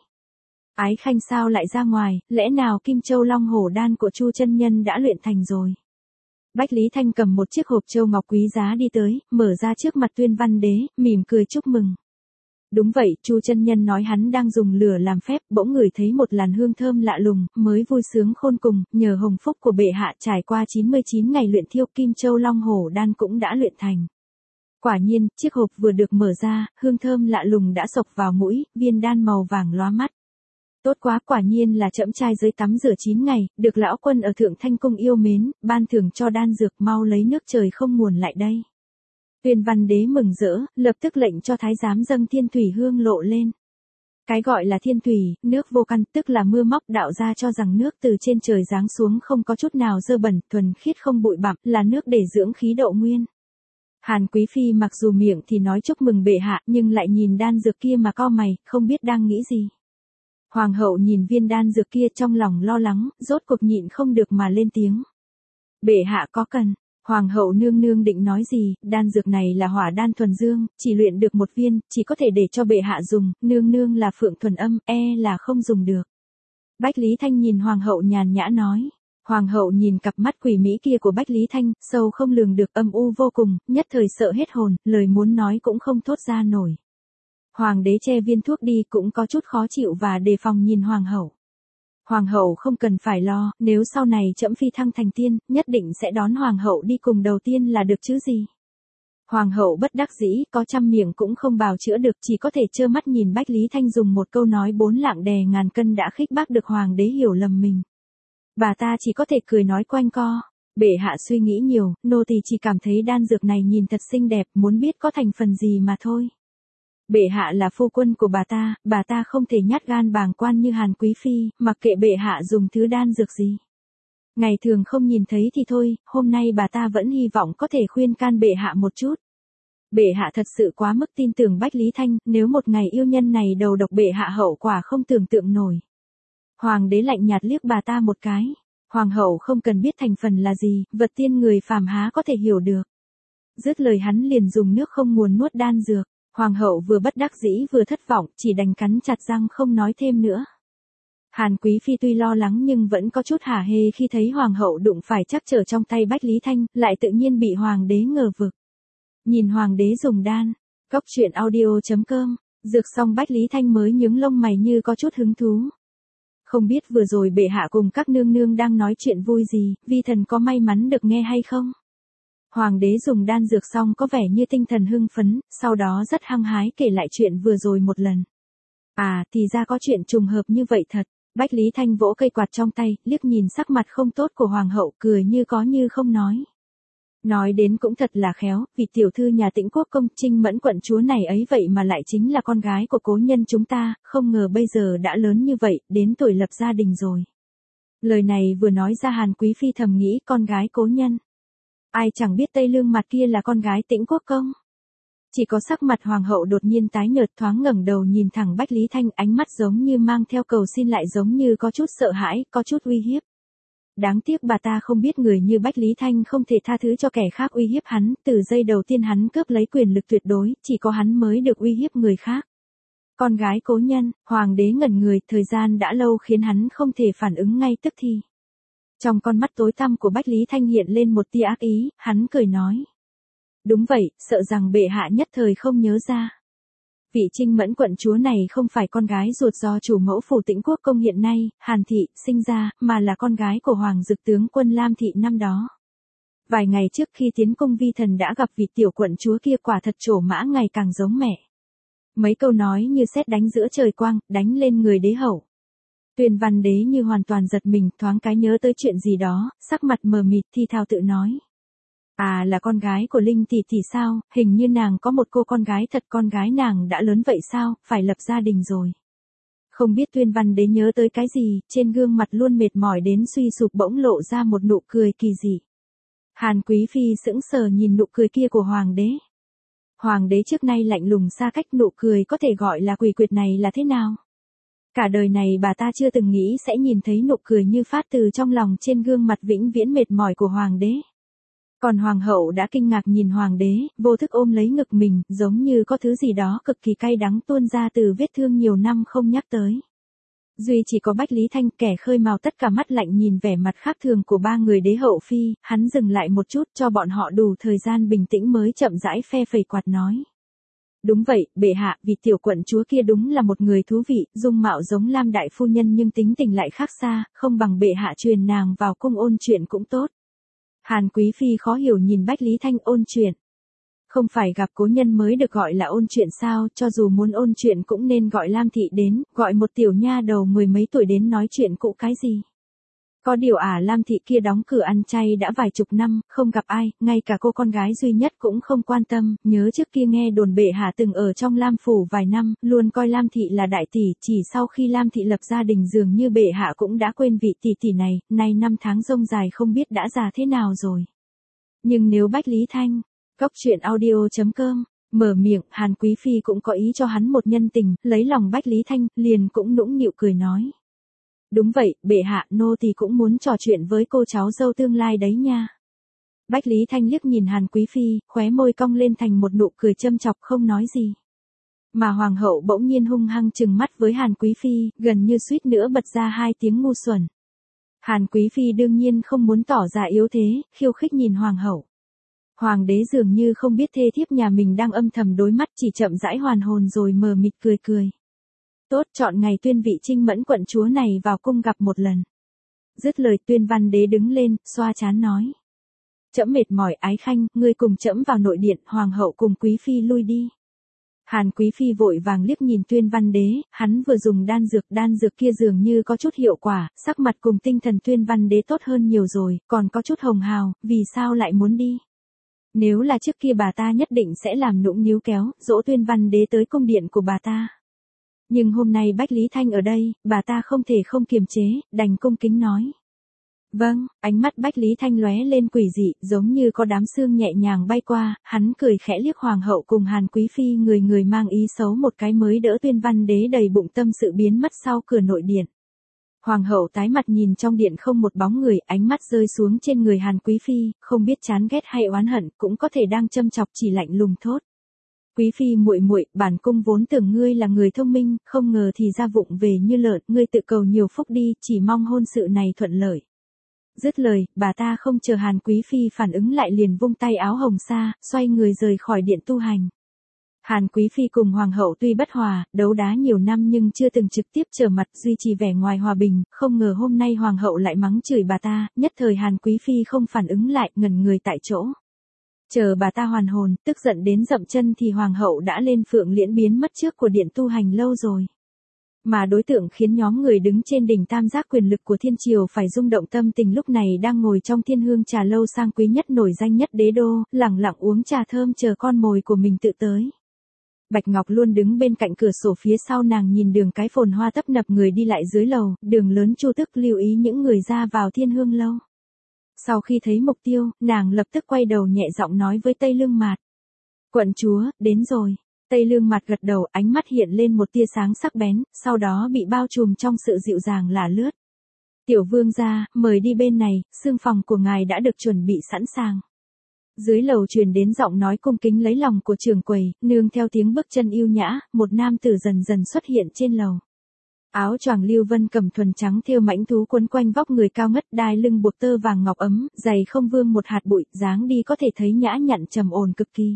Ái khanh sao lại ra ngoài, lẽ nào Kim Châu Long Hổ Đan của Chu chân nhân đã luyện thành rồi? Bách Lý Thanh cầm một chiếc hộp châu ngọc quý giá đi tới, mở ra trước mặt Tuyên Văn Đế, mỉm cười chúc mừng. Đúng vậy, Chu chân nhân nói hắn đang dùng lửa làm phép, bỗng ngửi thấy một làn hương thơm lạ lùng, mới vui sướng khôn cùng, nhờ hồng phúc của bệ hạ trải qua 99 ngày luyện thiêu, Kim Châu Long Hổ Đan cũng đã luyện thành. Quả nhiên, chiếc hộp vừa được mở ra, hương thơm lạ lùng đã xộc vào mũi, viên đan màu vàng lóa mắt. Tốt quá, quả nhiên là trẫm trai dưới tắm rửa 9 ngày, được lão quân ở Thượng Thanh Cung yêu mến, ban thưởng cho đan dược, mau lấy nước trời không nguồn lại đây. Tuyên Văn Đế mừng rỡ, lập tức lệnh cho thái giám dâng thiên thủy hương lộ lên. Cái gọi là thiên thủy, nước vô căn, tức là mưa móc đạo ra cho rằng nước từ trên trời giáng xuống không có chút nào dơ bẩn, thuần khiết không bụi bặm, là nước để dưỡng khí độ nguyên. Hàn Quý Phi mặc dù miệng thì nói chúc mừng bệ hạ, nhưng lại nhìn đan dược kia mà cau mày, không biết đang nghĩ gì. Hoàng hậu nhìn viên đan dược kia trong lòng lo lắng, rốt cuộc nhịn không được mà lên tiếng. Bệ hạ có cần. Hoàng hậu nương nương định nói gì, đan dược này là hỏa đan thuần dương, chỉ luyện được một viên, chỉ có thể để cho bệ hạ dùng, nương nương là phượng thuần âm, là không dùng được. Bách Lý Thanh nhìn hoàng hậu nhàn nhã nói. Hoàng hậu nhìn cặp mắt quỷ mỹ kia của Bách Lý Thanh, sâu không lường được, âm u vô cùng, nhất thời sợ hết hồn, lời muốn nói cũng không thốt ra nổi. Hoàng đế che viên thuốc đi cũng có chút khó chịu và đề phòng nhìn hoàng hậu. Hoàng hậu không cần phải lo, nếu sau này trẫm phi thăng thành tiên, nhất định sẽ đón hoàng hậu đi cùng đầu tiên là được chứ gì. Hoàng hậu bất đắc dĩ, có trăm miệng cũng không bào chữa được, chỉ có thể trơ mắt nhìn Bách Lý Thanh dùng một câu nói 4 lạng đè ngàn cân đã khích bác được hoàng đế hiểu lầm mình. Bà ta chỉ có thể cười nói quanh co. Bệ hạ suy nghĩ nhiều, nô tỳ chỉ cảm thấy đan dược này nhìn thật xinh đẹp, muốn biết có thành phần gì mà thôi. Bệ hạ là phu quân của bà ta không thể nhát gan bàng quan như Hàn Quý Phi, mặc kệ bệ hạ dùng thứ đan dược gì. Ngày thường không nhìn thấy thì thôi, hôm nay bà ta vẫn hy vọng có thể khuyên can bệ hạ một chút. Bệ hạ thật sự quá mức tin tưởng Bách Lý Thanh, nếu một ngày yêu nhân này đầu độc bệ hạ hậu quả không tưởng tượng nổi. Hoàng đế lạnh nhạt liếc bà ta một cái. Hoàng hậu không cần biết thành phần là gì, vật tiên người phàm há có thể hiểu được. Dứt lời hắn liền dùng nước không nguồn nuốt đan dược. Hoàng hậu vừa bất đắc dĩ vừa thất vọng, chỉ đành cắn chặt răng không nói thêm nữa. Hàn Quý Phi tuy lo lắng nhưng vẫn có chút hả hê khi thấy hoàng hậu đụng phải trắc trở trong tay Bách Lý Thanh, lại tự nhiên bị hoàng đế ngờ vực. Nhìn hoàng đế dùng đan, cóc truyện audio.com, dược xong Bách Lý Thanh mới nhướng lông mày như có chút hứng thú. Không biết vừa rồi bệ hạ cùng các nương nương đang nói chuyện vui gì, vi thần có may mắn được nghe hay không? Hoàng đế dùng đan dược xong có vẻ như tinh thần hưng phấn, sau đó rất hăng hái kể lại chuyện vừa rồi một lần. À, thì ra có chuyện trùng hợp như vậy thật. Bách Lý Thanh vỗ cây quạt trong tay, liếc nhìn sắc mặt không tốt của hoàng hậu, cười như có như không nói. Nói đến cũng thật là khéo, vì tiểu thư nhà Tĩnh Quốc công Trinh Mẫn quận chúa này ấy vậy mà lại chính là con gái của cố nhân chúng ta, không ngờ bây giờ đã lớn như vậy, đến tuổi lập gia đình rồi. Lời này vừa nói ra Hàn Quý Phi thầm nghĩ con gái cố nhân. Ai chẳng biết Tây Lương mặt kia là con gái Tĩnh Quốc công. Chỉ có sắc mặt hoàng hậu đột nhiên tái nhợt, thoáng ngẩng đầu nhìn thẳng Bách Lý Thanh, ánh mắt giống như mang theo cầu xin lại giống như có chút sợ hãi, có chút uy hiếp. Đáng tiếc bà ta không biết người như Bách Lý Thanh không thể tha thứ cho kẻ khác uy hiếp hắn, từ giây đầu tiên hắn cướp lấy quyền lực tuyệt đối, chỉ có hắn mới được uy hiếp người khác. Con gái cố nhân, hoàng đế ngẩn người, thời gian đã lâu khiến hắn không thể phản ứng ngay tức thì. Trong con mắt tối tăm của Bách Lý Thanh hiện lên một tia ác ý, hắn cười nói. Đúng vậy, sợ rằng bệ hạ nhất thời không nhớ ra. Vị Trinh Mẫn quận chúa này không phải con gái ruột do chủ mẫu phủ Tĩnh Quốc công hiện nay, Hàn Thị, sinh ra, mà là con gái của Hoàng Dực tướng quân Lam Thị năm đó. Vài ngày trước khi tiến cung vi thần đã gặp vị tiểu quận chúa kia, quả thật trổ mã ngày càng giống mẹ. Mấy câu nói như sét đánh giữa trời quang, đánh lên người đế hậu. Tuyên Văn Đế như hoàn toàn giật mình, thoáng cái nhớ tới chuyện gì đó, sắc mặt mờ mịt thi thào tự nói. À, là con gái của Linh tỷ tỷ sao, hình như nàng có một cô con gái thật, con gái nàng đã lớn vậy sao, phải lập gia đình rồi. Không biết Tuyên Văn Đế nhớ tới cái gì, trên gương mặt luôn mệt mỏi đến suy sụp bỗng lộ ra một nụ cười kỳ dị. Hàn Quý Phi sững sờ nhìn nụ cười kia của Hoàng đế. Hoàng đế trước nay lạnh lùng xa cách, nụ cười có thể gọi là quỷ quyệt này là thế nào? Cả đời này bà ta chưa từng nghĩ sẽ nhìn thấy nụ cười như phát từ trong lòng trên gương mặt vĩnh viễn mệt mỏi của Hoàng đế. Còn Hoàng hậu đã kinh ngạc nhìn Hoàng đế, vô thức ôm lấy ngực mình, giống như có thứ gì đó cực kỳ cay đắng tuôn ra từ vết thương nhiều năm không nhắc tới. Duy chỉ có Bách Lý Thanh, kẻ khơi mào tất cả, mắt lạnh nhìn vẻ mặt khác thường của ba người đế hậu phi, hắn dừng lại một chút cho bọn họ đủ thời gian bình tĩnh mới chậm rãi phe phẩy quạt nói. Đúng vậy, bệ hạ, vì tiểu quận chúa kia đúng là một người thú vị, dung mạo giống Lam đại phu nhân nhưng tính tình lại khác xa, không bằng bệ hạ truyền nàng vào cung ôn chuyện cũng tốt. Hàn Quý Phi khó hiểu nhìn Bách Lý Thanh. Ôn chuyện. Không phải gặp cố nhân mới được gọi là ôn chuyện sao, cho dù muốn ôn chuyện cũng nên gọi Lam Thị đến, gọi một tiểu nha đầu mười mấy tuổi đến nói chuyện cũ cái gì. Có điều Lam Thị kia đóng cửa ăn chay đã vài chục năm, không gặp ai, ngay cả cô con gái duy nhất cũng không quan tâm, nhớ trước kia nghe đồn bệ hạ từng ở trong Lam phủ vài năm, luôn coi Lam Thị là đại tỷ, chỉ sau khi Lam Thị lập gia đình dường như bệ hạ cũng đã quên vị tỷ tỷ này, nay năm tháng rông dài không biết đã già thế nào rồi. Nhưng nếu Bách Lý Thanh, Cóc truyện audio.com, mở miệng, Hàn Quý Phi cũng có ý cho hắn một nhân tình, lấy lòng Bách Lý Thanh, liền cũng nũng nịu cười nói. Đúng vậy, bệ hạ, nô tỳ cũng muốn trò chuyện với cô cháu dâu tương lai đấy nha. Bách Lý Thanh liếc nhìn Hàn Quý Phi, khóe môi cong lên thành một nụ cười châm chọc không nói gì. Mà Hoàng hậu bỗng nhiên hung hăng trừng mắt với Hàn Quý Phi, gần như suýt nữa bật ra hai tiếng ngu xuẩn. Hàn Quý Phi đương nhiên không muốn tỏ ra yếu thế, khiêu khích nhìn Hoàng hậu. Hoàng đế dường như không biết thê thiếp nhà mình đang âm thầm đối mắt, chỉ chậm rãi hoàn hồn rồi mờ mịt cười cười. Tốt, chọn ngày tuyên vị Trinh Mẫn quận chúa này vào cung gặp một lần. Dứt lời Tuyên Văn Đế đứng lên, xoa trán nói. Trẫm mệt mỏi, Ái Khanh, ngươi cùng trẫm vào nội điện, Hoàng hậu cùng Quý Phi lui đi. Hàn Quý Phi vội vàng liếc nhìn Tuyên Văn Đế, hắn vừa dùng đan dược kia dường như có chút hiệu quả, sắc mặt cùng tinh thần Tuyên Văn Đế tốt hơn nhiều rồi, còn có chút hồng hào, vì sao lại muốn đi? Nếu là trước kia bà ta nhất định sẽ làm nũng níu kéo, dỗ Tuyên Văn Đế tới cung điện của bà ta. Nhưng hôm nay Bách Lý Thanh ở đây, bà ta không thể không kiềm chế, đành cung kính nói. Vâng, ánh mắt Bách Lý Thanh lóe lên quỷ dị, giống như có đám sương nhẹ nhàng bay qua, hắn cười khẽ liếc Hoàng hậu cùng Hàn Quý Phi, người mang ý xấu một cái mới đỡ Tuyên Văn Đế đầy bụng tâm sự biến mất sau cửa nội điện. Hoàng hậu tái mặt nhìn trong điện không một bóng người, ánh mắt rơi xuống trên người Hàn Quý Phi, không biết chán ghét hay oán hận, cũng có thể đang châm chọc, chỉ lạnh lùng thốt. Quý Phi muội muội, bản cung vốn tưởng ngươi là người thông minh, không ngờ thì ra vụng về như lợn, ngươi tự cầu nhiều phúc đi, chỉ mong hôn sự này thuận lợi. Dứt lời, bà ta không chờ Hàn Quý Phi phản ứng lại liền vung tay áo hồng sa, xoay người rời khỏi điện tu hành. Hàn Quý Phi cùng Hoàng hậu tuy bất hòa, đấu đá nhiều năm nhưng chưa từng trực tiếp trở mặt, duy trì vẻ ngoài hòa bình, không ngờ hôm nay Hoàng hậu lại mắng chửi bà ta, nhất thời Hàn Quý Phi không phản ứng lại, ngẩn người tại chỗ. Chờ bà ta hoàn hồn, tức giận đến dậm chân thì Hoàng hậu đã lên Phượng Liễn biến mất trước của điện tu hành lâu rồi. Mà đối tượng khiến nhóm người đứng trên đỉnh tam giác quyền lực của thiên triều phải rung động tâm tình lúc này đang ngồi trong Thiên Hương trà lâu sang quý nhất nổi danh nhất đế đô, lẳng lặng uống trà thơm chờ con mồi của mình tự tới. Bạch Ngọc luôn đứng bên cạnh cửa sổ phía sau nàng nhìn đường cái phồn hoa tấp nập người đi lại dưới lầu, đường lớn Chu Tức lưu ý những người ra vào Thiên Hương lâu. Sau khi thấy mục tiêu, nàng lập tức quay đầu nhẹ giọng nói với Tây Lương Mạt. Quận chúa, đến rồi. Tây Lương Mạt gật đầu, ánh mắt hiện lên một tia sáng sắc bén, sau đó bị bao trùm trong sự dịu dàng lả lướt. Tiểu vương gia, mời đi bên này, xương phòng của ngài đã được chuẩn bị sẵn sàng. Dưới lầu truyền đến giọng nói cung kính lấy lòng của trưởng quầy, nương theo tiếng bước chân yêu nhã, một nam tử dần dần xuất hiện trên lầu. Áo choàng Lưu Vân cầm thuần trắng thêu mãnh thú quấn quanh vóc người cao ngất, đai lưng buộc tơ vàng ngọc ấm, giày không vương một hạt bụi, dáng đi có thể thấy nhã nhặn trầm ổn cực kỳ.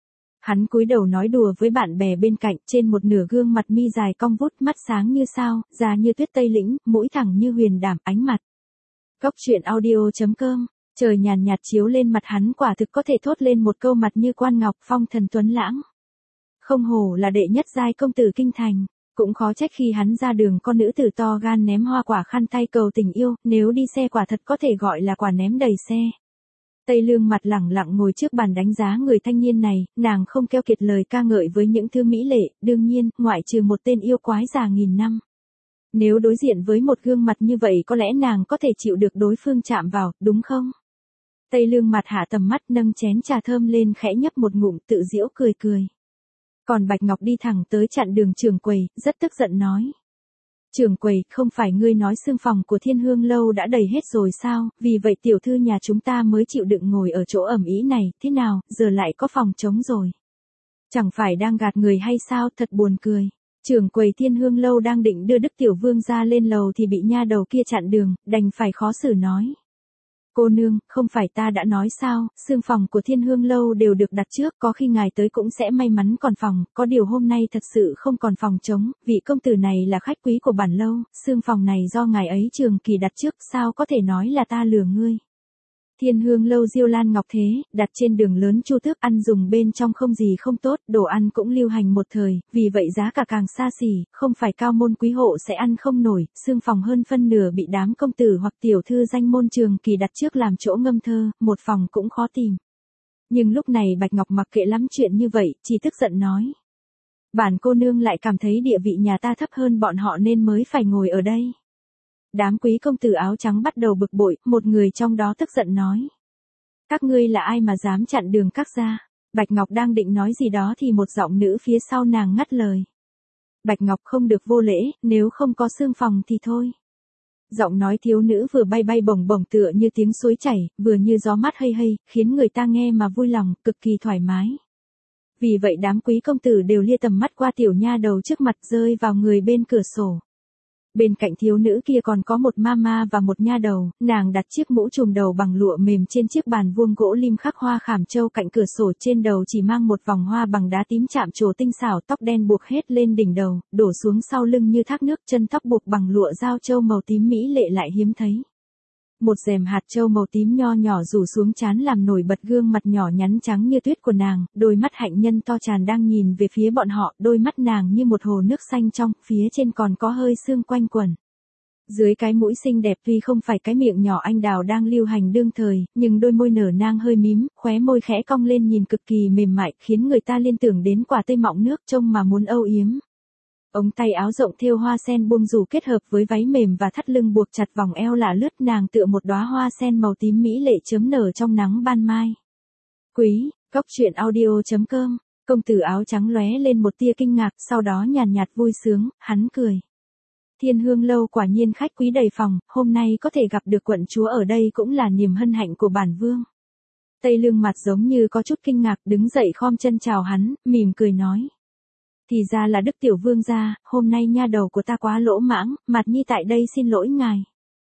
Hắn cúi đầu nói đùa với bạn bè bên cạnh, trên một nửa gương mặt mi dài cong vút, mắt sáng như sao, da như tuyết tây lĩnh, mũi thẳng như huyền đảm, ánh mặt. Cóc truyện audio.com. Trời nhàn nhạt chiếu lên mặt hắn, quả thực có thể thốt lên một câu mặt như quan ngọc, phong thần tuấn lãng. Không hổ là đệ nhất giai công tử kinh thành. Cũng khó trách khi hắn ra đường con nữ tử to gan ném hoa quả khăn tay cầu tình yêu, nếu đi xe quả thật có thể gọi là quả ném đầy xe. Tây Lương mặt lẳng lặng ngồi trước bàn đánh giá người thanh niên này, nàng không keo kiệt lời ca ngợi với những thứ mỹ lệ, đương nhiên, ngoại trừ một tên yêu quái già nghìn năm. Nếu đối diện với một gương mặt như vậy có lẽ nàng có thể chịu được đối phương chạm vào, đúng không? Tây Lương mặt hạ tầm mắt nâng chén trà thơm lên khẽ nhấp một ngụm tự giễu cười cười. Còn Bạch Ngọc đi thẳng tới chặn đường trưởng quầy, rất tức giận nói. Trưởng quầy, không phải ngươi nói xương phòng của Thiên Hương lâu đã đầy hết rồi sao, vì vậy tiểu thư nhà chúng ta mới chịu đựng ngồi ở chỗ ẩm ý này, thế nào, giờ lại có phòng trống rồi. Chẳng phải đang gạt người hay sao, thật buồn cười. Trưởng quầy Thiên Hương lâu đang định đưa Đức Tiểu Vương ra lên lầu thì bị nha đầu kia chặn đường, đành phải khó xử nói. Cô nương, không phải ta đã nói sao, xương phòng của Thiên Hương lâu đều được đặt trước, có khi ngài tới cũng sẽ may mắn còn phòng, có điều hôm nay thật sự không còn phòng trống, vị công tử này là khách quý của bản lâu, xương phòng này do ngài ấy Trường Kỳ đặt trước, sao có thể nói là ta lừa ngươi. Thiên Hương lâu Diêu Lan Ngọc thế, đặt trên đường lớn Chu Tước, ăn dùng bên trong không gì không tốt, đồ ăn cũng lưu hành một thời, vì vậy giá cả càng xa xỉ, không phải cao môn quý hộ sẽ ăn không nổi, xương phòng hơn phân nửa bị đám công tử hoặc tiểu thư danh môn Trường Kỳ đặt trước làm chỗ ngâm thơ, một phòng cũng khó tìm. Nhưng lúc này Bạch Ngọc mặc kệ lắm chuyện như vậy, chỉ tức giận nói. Bản cô nương lại cảm thấy địa vị nhà ta thấp hơn bọn họ nên mới phải ngồi ở đây. Đám quý công tử áo trắng bắt đầu bực bội, một người trong đó tức giận nói. Các ngươi là ai mà dám chặn đường các gia? Bạch Ngọc đang định nói gì đó thì một giọng nữ phía sau nàng ngắt lời. Bạch Ngọc không được vô lễ, nếu không có xương phòng thì thôi. Giọng nói thiếu nữ vừa bay bay bổng bổng tựa như tiếng suối chảy, vừa như gió mát hây hây, khiến người ta nghe mà vui lòng, cực kỳ thoải mái. Vì vậy đám quý công tử đều lia tầm mắt qua tiểu nha đầu trước mặt rơi vào người bên cửa sổ. Bên cạnh thiếu nữ kia còn có một mama và một nha đầu, nàng đặt chiếc mũ trùm đầu bằng lụa mềm trên chiếc bàn vuông gỗ lim khắc hoa khảm châu cạnh cửa sổ, trên đầu chỉ mang một vòng hoa bằng đá tím chạm trổ tinh xảo, tóc đen buộc hết lên đỉnh đầu, đổ xuống sau lưng như thác nước, chân tóc buộc bằng lụa dao châu màu tím mỹ lệ lại hiếm thấy. Một rèm hạt châu màu tím nho nhỏ rủ xuống trán làm nổi bật gương mặt nhỏ nhắn trắng như tuyết của nàng, đôi mắt hạnh nhân to tràn đang nhìn về phía bọn họ, đôi mắt nàng như một hồ nước xanh trong, phía trên còn có hơi sương quanh quẩn. Dưới cái mũi xinh đẹp tuy không phải cái miệng nhỏ anh đào đang lưu hành đương thời, nhưng đôi môi nở nang hơi mím, khóe môi khẽ cong lên nhìn cực kỳ mềm mại, khiến người ta liên tưởng đến quả tây mọng nước trông mà muốn âu yếm. Ống tay áo rộng thêu hoa sen buông rủ kết hợp với váy mềm và thắt lưng buộc chặt vòng eo lả lướt, nàng tựa một đóa hoa sen màu tím mỹ lệ chớm nở trong nắng ban mai. Quý, cóc truyện audio.com, công tử áo trắng lóe lên một tia kinh ngạc, sau đó nhàn nhạt vui sướng, hắn cười. Thiên Hương lâu quả nhiên khách quý đầy phòng, hôm nay có thể gặp được quận chúa ở đây cũng là niềm hân hạnh của bản vương. Tây Lương mặt giống như có chút kinh ngạc, đứng dậy khom chân chào hắn, mỉm cười nói. Thì ra là Đức Tiểu Vương gia, hôm nay nha đầu của ta quá lỗ mãng, Mạt Nhi tại đây xin lỗi ngài.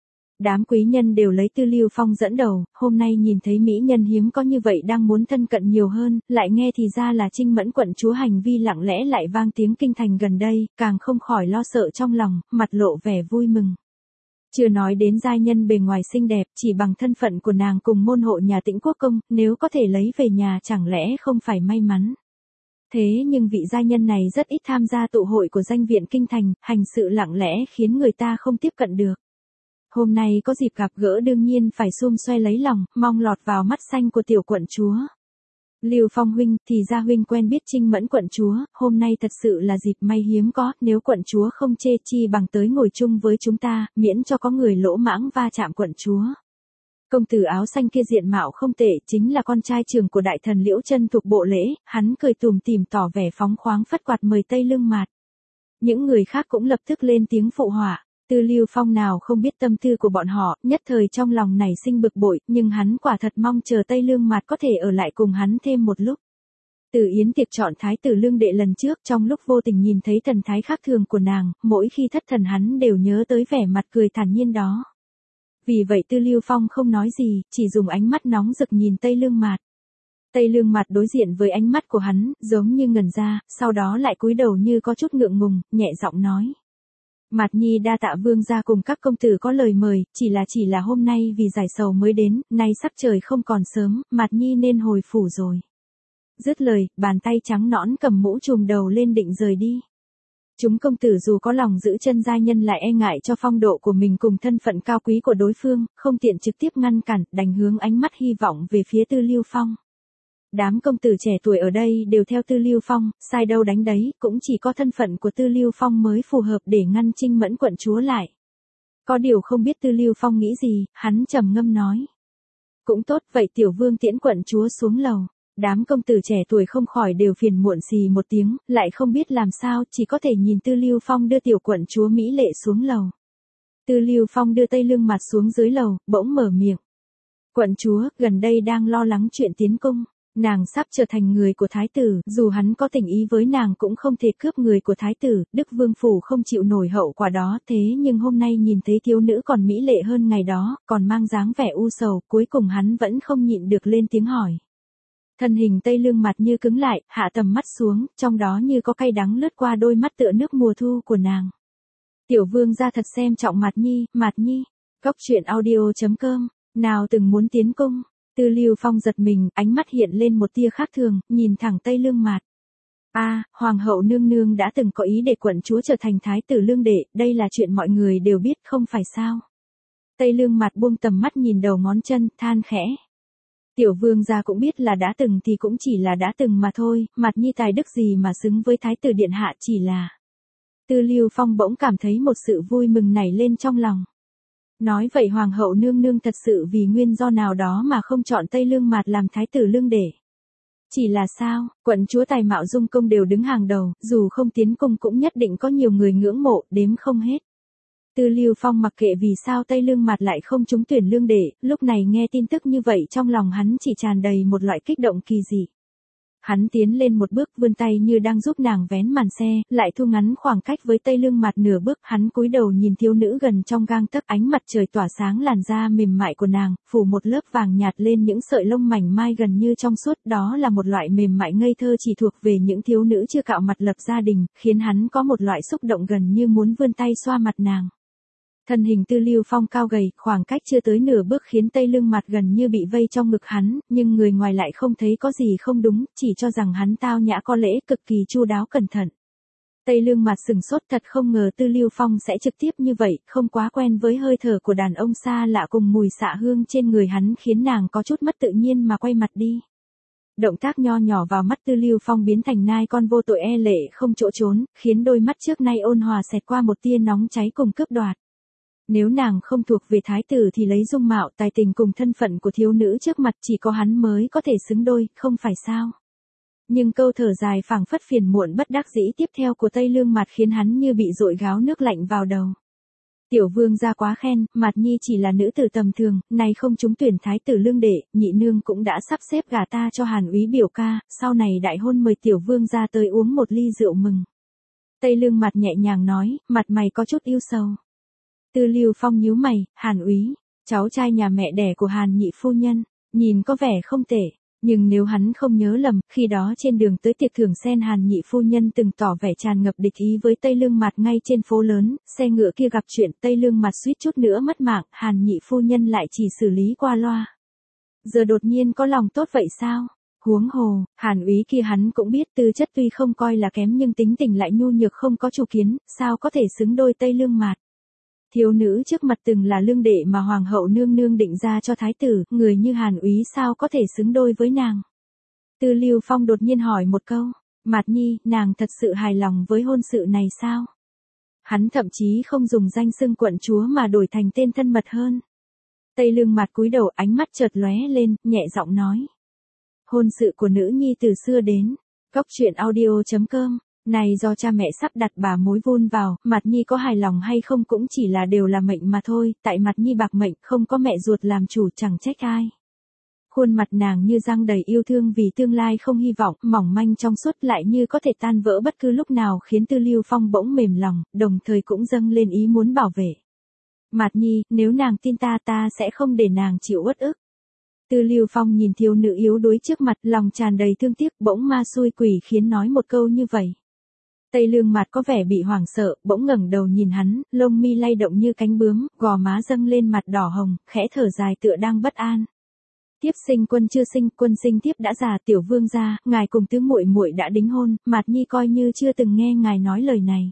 Đám quý nhân đều lấy Tư Lưu Phong dẫn đầu, hôm nay nhìn thấy mỹ nhân hiếm có như vậy đang muốn thân cận nhiều hơn, lại nghe thì ra là Trinh Mẫn quận chúa hành vi lặng lẽ lại vang tiếng kinh thành gần đây, càng không khỏi lo sợ trong lòng, mặt lộ vẻ vui mừng. Chưa nói đến giai nhân bề ngoài xinh đẹp, chỉ bằng thân phận của nàng cùng môn hộ nhà Tĩnh Quốc công, nếu có thể lấy về nhà chẳng lẽ không phải may mắn. Thế nhưng vị gia nhân này rất ít tham gia tụ hội của danh viện kinh thành, hành sự lặng lẽ khiến người ta không tiếp cận được. Hôm nay có dịp gặp gỡ đương nhiên phải xum xoe lấy lòng, mong lọt vào mắt xanh của tiểu quận chúa. Lưu Phong huynh, thì ra huynh quen biết Trinh Mẫn quận chúa, hôm nay thật sự là dịp may hiếm có, nếu quận chúa không chê chi bằng tới ngồi chung với chúng ta, miễn cho có người lỗ mãng va chạm quận chúa. Công tử áo xanh kia diện mạo không tệ, chính là con trai trưởng của đại thần Liễu Chân thuộc bộ lễ, hắn cười tủm tỉm tỏ vẻ phóng khoáng phất quạt mời Tây Lương Mạt. Những người khác cũng lập tức lên tiếng phụ họa. Tư Lưu Phong nào không biết tâm tư của bọn họ, nhất thời trong lòng nảy sinh bực bội, nhưng hắn quả thật mong chờ Tây Lương Mạt có thể ở lại cùng hắn thêm một lúc. Từ Yến tiệc chọn thái tử lương đệ lần trước, trong lúc vô tình nhìn thấy thần thái khác thường của nàng, mỗi khi thất thần hắn đều nhớ tới vẻ mặt cười thản nhiên đó. Vì vậy Tư Lưu Phong không nói gì, chỉ dùng ánh mắt nóng rực nhìn Tây Lương Mạt. Tây Lương Mạt đối diện với ánh mắt của hắn, giống như ngẩn ra, sau đó lại cúi đầu như có chút ngượng ngùng, nhẹ giọng nói. Mạt Nhi đa tạ vương gia cùng các công tử có lời mời, chỉ là hôm nay vì giải sầu mới đến, nay sắc trời không còn sớm, Mạt Nhi nên hồi phủ rồi. Dứt lời, bàn tay trắng nõn cầm mũ trùm đầu lên định rời đi. Chúng công tử dù có lòng giữ chân gia nhân lại e ngại cho phong độ của mình cùng thân phận cao quý của đối phương, không tiện trực tiếp ngăn cản, đành hướng ánh mắt hy vọng về phía Tư Lưu Phong. Đám công tử trẻ tuổi ở đây đều theo Tư Lưu Phong, sai đâu đánh đấy, cũng chỉ có thân phận của Tư Lưu Phong mới phù hợp để ngăn Trinh Mẫn quận chúa lại. Có điều không biết Tư Lưu Phong nghĩ gì, hắn trầm ngâm nói. Cũng tốt, vậy tiểu vương tiễn quận chúa xuống lầu. Đám công tử trẻ tuổi không khỏi đều phiền muộn xì một tiếng, lại không biết làm sao, chỉ có thể nhìn Tư Lưu Phong đưa tiểu quận chúa Mỹ Lệ xuống lầu. Tư Lưu Phong đưa Tây Lương Mạt xuống dưới lầu, bỗng mở miệng. Quận chúa, gần đây đang lo lắng chuyện tiến cung. Nàng sắp trở thành người của thái tử, dù hắn có tình ý với nàng cũng không thể cướp người của thái tử, Đức Vương Phủ không chịu nổi hậu quả đó, thế nhưng hôm nay nhìn thấy thiếu nữ còn mỹ lệ hơn ngày đó, còn mang dáng vẻ u sầu, cuối cùng hắn vẫn không nhịn được lên tiếng hỏi. Thân hình Tây Lương Mạt như cứng lại, hạ tầm mắt xuống, trong đó như có cay đắng lướt qua đôi mắt tựa nước mùa thu của nàng. Tiểu vương gia thật xem trọng Mạt Nhi. Góc truyện audio.com, nào từng muốn tiến cung. Tư Lưu Phong giật mình, ánh mắt hiện lên một tia khác thường, nhìn thẳng Tây Lương Mạt. Hoàng hậu nương nương đã từng có ý để quận chúa trở thành thái tử lương đệ, đây là chuyện mọi người đều biết không phải sao. Tây Lương Mạt buông tầm mắt nhìn đầu ngón chân, than khẽ. Tiểu vương gia cũng biết là đã từng thì cũng chỉ là đã từng mà thôi, Mạt Nhi tài đức gì mà xứng với thái tử điện hạ chỉ là. Tư Lưu Phong bỗng cảm thấy một sự vui mừng nảy lên trong lòng. Nói vậy hoàng hậu nương nương thật sự vì nguyên do nào đó mà không chọn Tây Lương Mạt làm thái tử lương đệ. Chỉ là sao, quận chúa tài mạo dung công đều đứng hàng đầu, dù không tiến cung cũng nhất định có nhiều người ngưỡng mộ, đếm không hết. Tư Lưu Phong mặc kệ vì sao Tây Lương Mạt lại không trúng tuyển lương đệ, lúc này nghe tin tức như vậy trong lòng hắn chỉ tràn đầy một loại kích động kỳ dị. Hắn tiến lên một bước vươn tay như đang giúp nàng vén màn xe, lại thu ngắn khoảng cách với Tây Lương Mạt nửa bước, hắn cúi đầu nhìn thiếu nữ gần trong gang tấc, ánh mặt trời tỏa sáng làn da mềm mại của nàng, phủ một lớp vàng nhạt lên những sợi lông mảnh mai gần như trong suốt, đó là một loại mềm mại ngây thơ chỉ thuộc về những thiếu nữ chưa cạo mặt lập gia đình, khiến hắn có một loại xúc động gần như muốn vươn tay xoa mặt nàng. Thân hình Tư Lưu Phong cao gầy, khoảng cách chưa tới nửa bước khiến Tây Lương Mạt gần như bị vây trong ngực hắn, nhưng người ngoài lại không thấy có gì không đúng, chỉ cho rằng hắn tao nhã có lễ, cực kỳ chu đáo cẩn thận. Tây Lương Mạt sừng sốt, thật không ngờ Tư Lưu Phong sẽ trực tiếp như vậy, không quá quen với hơi thở của đàn ông xa lạ cùng mùi xạ hương trên người hắn khiến nàng có chút mất tự nhiên mà quay mặt đi. Động tác nho nhỏ vào mắt Tư Lưu Phong biến thành nai con vô tội e lệ không chỗ trốn, khiến đôi mắt trước nay ôn hòa xẹt qua một tia nóng cháy cùng cướp đoạt. Nếu nàng không thuộc về thái tử thì lấy dung mạo tài tình cùng thân phận của thiếu nữ trước mặt chỉ có hắn mới có thể xứng đôi, không phải sao. Nhưng câu thở dài phảng phất phiền muộn bất đắc dĩ tiếp theo của Tây Lương Mạt khiến hắn như bị dội gáo nước lạnh vào đầu. Tiểu vương gia quá khen, Mạt Nhi chỉ là nữ tử tầm thường, này không trúng tuyển thái tử lương đệ, nhị nương cũng đã sắp xếp gả ta cho Hàn úy biểu ca, sau này đại hôn mời tiểu vương gia tới uống một ly rượu mừng. Tây Lương Mạt nhẹ nhàng nói, mặt mày có chút yêu sầu. Tư Lưu Phong nhíu mày, Hàn úy, cháu trai nhà mẹ đẻ của Hàn nhị phu nhân, nhìn có vẻ không tệ, nhưng nếu hắn không nhớ lầm, khi đó trên đường tới tiệc thưởng sen Hàn nhị phu nhân từng tỏ vẻ tràn ngập địch ý với Tây Lương Mạt ngay trên phố lớn, xe ngựa kia gặp chuyện Tây Lương Mạt suýt chút nữa mất mạng, Hàn nhị phu nhân lại chỉ xử lý qua loa. Giờ đột nhiên có lòng tốt vậy sao? Huống hồ, Hàn úy kia hắn cũng biết tư chất tuy không coi là kém nhưng tính tình lại nhu nhược không có chủ kiến, sao có thể xứng đôi Tây Lương Mạt. Thiếu nữ trước mặt từng là lương đệ mà hoàng hậu nương nương định ra cho thái tử, người như Hàn úy sao có thể xứng đôi với nàng. Tư Lưu Phong đột nhiên hỏi một câu, Mạt Nhi, nàng thật sự hài lòng với hôn sự này sao? Hắn thậm chí không dùng danh xưng quận chúa mà đổi thành tên thân mật hơn. Tây Lương Mạt cúi đầu, ánh mắt chợt lóe lên, nhẹ giọng nói. Hôn sự của nữ nhi từ xưa đến, góc truyện audio.com. Này do cha mẹ sắp đặt bà mối vun vào, Mạt Nhi có hài lòng hay không cũng chỉ là đều là mệnh mà thôi, tại Mạt Nhi bạc mệnh không có mẹ ruột làm chủ chẳng trách ai. Khuôn mặt nàng như răng đầy yêu thương vì tương lai không hy vọng, mỏng manh trong suốt lại như có thể tan vỡ bất cứ lúc nào khiến Tư Lưu Phong bỗng mềm lòng, đồng thời cũng dâng lên ý muốn bảo vệ. Mạt Nhi, nếu nàng tin ta ta sẽ không để nàng chịu uất ức. Tư Lưu Phong nhìn thiếu nữ yếu đuối trước mặt, lòng tràn đầy thương tiếc, bỗng ma xui quỷ khiến nói một câu như vậy. Tây Lương Mạt có vẻ bị hoảng sợ, bỗng ngẩng đầu nhìn hắn, lông mi lay động như cánh bướm, gò má dâng lên mặt đỏ hồng, khẽ thở dài tựa đang bất an. Tiếp sinh quân chưa sinh, quân sinh tiếp đã già, tiểu vương gia, ngài cùng tứ muội muội đã đính hôn, Mạt Nhi coi như chưa từng nghe ngài nói lời này.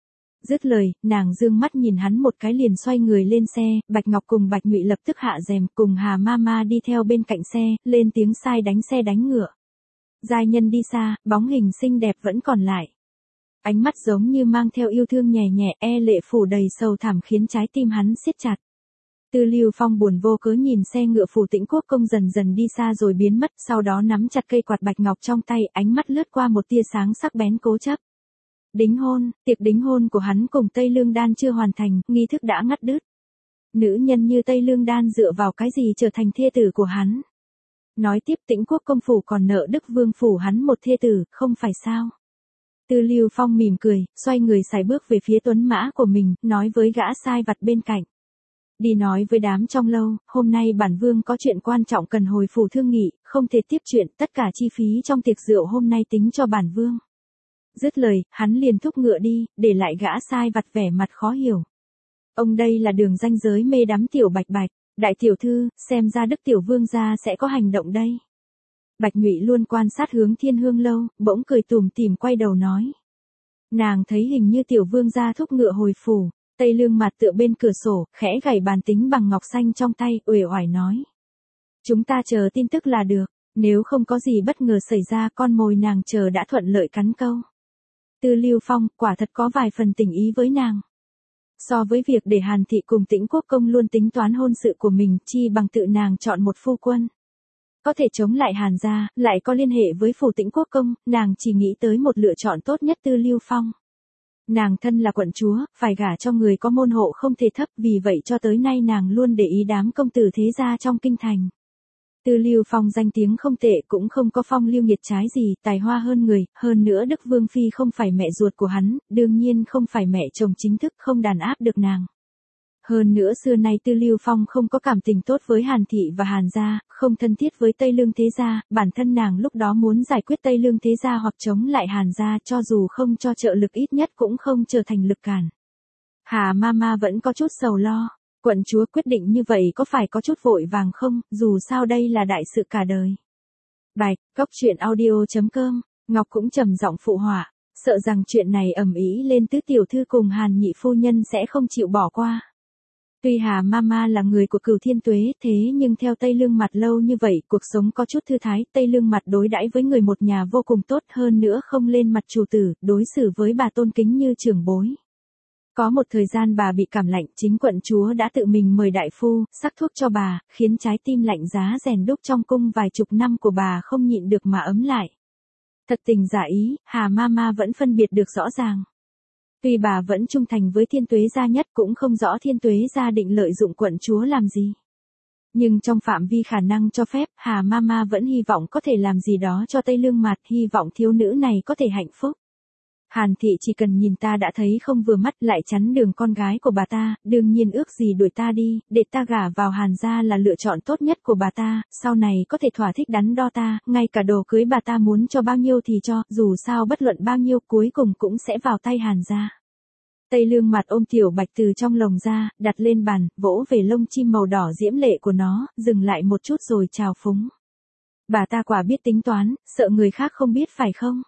Dứt lời, nàng dương mắt nhìn hắn một cái liền xoay người lên xe, Bạch Ngọc cùng Bạch Nhụy lập tức hạ rèm, cùng Hà Mama đi theo bên cạnh xe, lên tiếng sai đánh xe đánh ngựa. Giai nhân đi xa, bóng hình xinh đẹp vẫn còn lại. Ánh mắt giống như mang theo yêu thương nhẹ nhẹ, lệ phủ đầy sầu thảm khiến trái tim hắn siết chặt. Tư Lưu Phong buồn vô cớ nhìn xe ngựa Phủ Tĩnh Quốc công dần dần đi xa rồi biến mất, sau đó nắm chặt cây quạt bạch ngọc trong tay, ánh mắt lướt qua một tia sáng sắc bén cố chấp. Đính hôn, tiệc đính hôn của hắn cùng Tây Lương Đan chưa hoàn thành, nghi thức đã ngắt đứt. Nữ nhân như Tây Lương Đan dựa vào cái gì trở thành thê tử của hắn? Nói tiếp Tĩnh Quốc công phủ còn nợ Đức Vương phủ hắn một thê tử, không phải sao? Tư Lưu Phong mỉm cười, xoay người sải bước về phía tuấn mã của mình, nói với gã sai vặt bên cạnh. Đi nói với đám trong lâu, hôm nay bản vương có chuyện quan trọng cần hồi phủ thương nghị, không thể tiếp chuyện, tất cả chi phí trong tiệc rượu hôm nay tính cho bản vương. Dứt lời, hắn liền thúc ngựa đi, để lại gã sai vặt vẻ mặt khó hiểu. Ông đây là đường ranh giới mê đắm tiểu Bạch Bạch, đại tiểu thư, xem ra Đức tiểu vương gia sẽ có hành động đây. Bạch Nhụy luôn quan sát hướng Thiên Hương lâu, bỗng cười tủm tỉm quay đầu nói. Nàng thấy hình như tiểu vương gia thúc ngựa hồi phủ. Tây Lương Mạt tựa bên cửa sổ, khẽ gảy bàn tính bằng ngọc xanh trong tay, uể oải nói. Chúng ta chờ tin tức là được, nếu không có gì bất ngờ xảy ra con mồi nàng chờ đã thuận lợi cắn câu. Tư Lưu Phong, quả thật có vài phần tình ý với nàng. So với việc để Hàn Thị cùng Tĩnh Quốc công luôn tính toán hôn sự của mình, chi bằng tự nàng chọn một phu quân. Có thể chống lại Hàn gia, lại có liên hệ với phủ Tĩnh Quốc công, nàng chỉ nghĩ tới một lựa chọn tốt nhất Tư Lưu Phong. Nàng thân là quận chúa, phải gả cho người có môn hộ không thể thấp, vì vậy cho tới nay nàng luôn để ý đám công tử thế gia trong kinh thành. Tư Lưu Phong danh tiếng không tệ, cũng không có phong lưu nghiệt trái gì, tài hoa hơn người, hơn nữa Đức Vương Phi không phải mẹ ruột của hắn, đương nhiên không phải mẹ chồng chính thức, không đàn áp được nàng. Hơn nữa xưa nay Tư Lưu Phong không có cảm tình tốt với Hàn Thị và Hàn gia, không thân thiết với Tây Lương thế gia, bản thân nàng lúc đó muốn giải quyết Tây Lương thế gia hoặc chống lại Hàn gia, cho dù không cho trợ lực ít nhất cũng không trở thành lực cản. Hà Mama vẫn có chút sầu lo, quận chúa quyết định như vậy có phải có chút vội vàng không, dù sao đây là đại sự cả đời. Bạch, góc.audio.com, Ngọc cũng trầm giọng phụ họa, sợ rằng chuyện này ầm ĩ lên tứ tiểu thư cùng Hàn nhị phu nhân sẽ không chịu bỏ qua. Tuy Hà Mama là người của Cửu Thiên Tuế, thế nhưng theo Tây Lương Mạt lâu như vậy, cuộc sống có chút thư thái, Tây Lương Mạt đối đãi với người một nhà vô cùng tốt, hơn nữa không lên mặt chủ tử, đối xử với bà tôn kính như trưởng bối. Có một thời gian bà bị cảm lạnh, chính quận chúa đã tự mình mời đại phu, sắc thuốc cho bà, khiến trái tim lạnh giá rèn đúc trong cung vài chục năm của bà không nhịn được mà ấm lại. Thật tình giả ý, Hà Mama vẫn phân biệt được rõ ràng. Tuy bà vẫn trung thành với Thiên Tuế gia nhất, cũng không rõ Thiên Tuế gia định lợi dụng quận chúa làm gì. Nhưng trong phạm vi khả năng cho phép, Hà Mama vẫn hy vọng có thể làm gì đó cho Tây Lương Mạt, hy vọng thiếu nữ này có thể hạnh phúc. Hàn Thị chỉ cần nhìn ta đã thấy không vừa mắt, lại chắn đường con gái của bà ta, đương nhiên ước gì đuổi ta đi, để ta gả vào Hàn gia là lựa chọn tốt nhất của bà ta, sau này có thể thỏa thích đắn đo ta, ngay cả đồ cưới bà ta muốn cho bao nhiêu thì cho, dù sao bất luận bao nhiêu cuối cùng cũng sẽ vào tay Hàn gia. Tây Lương Mạt ôm tiểu Bạch từ trong lồng ra, đặt lên bàn, vỗ về lông chim màu đỏ diễm lệ của nó, dừng lại một chút rồi chào phúng. Bà ta quả biết tính toán, sợ người khác không biết phải không?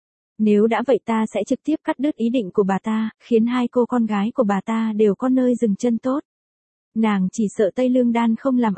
Nếu đã vậy ta sẽ trực tiếp cắt đứt ý định của bà ta, khiến hai cô con gái của bà ta đều có nơi dừng chân tốt. Nàng chỉ sợ Tây Lương Đan không làm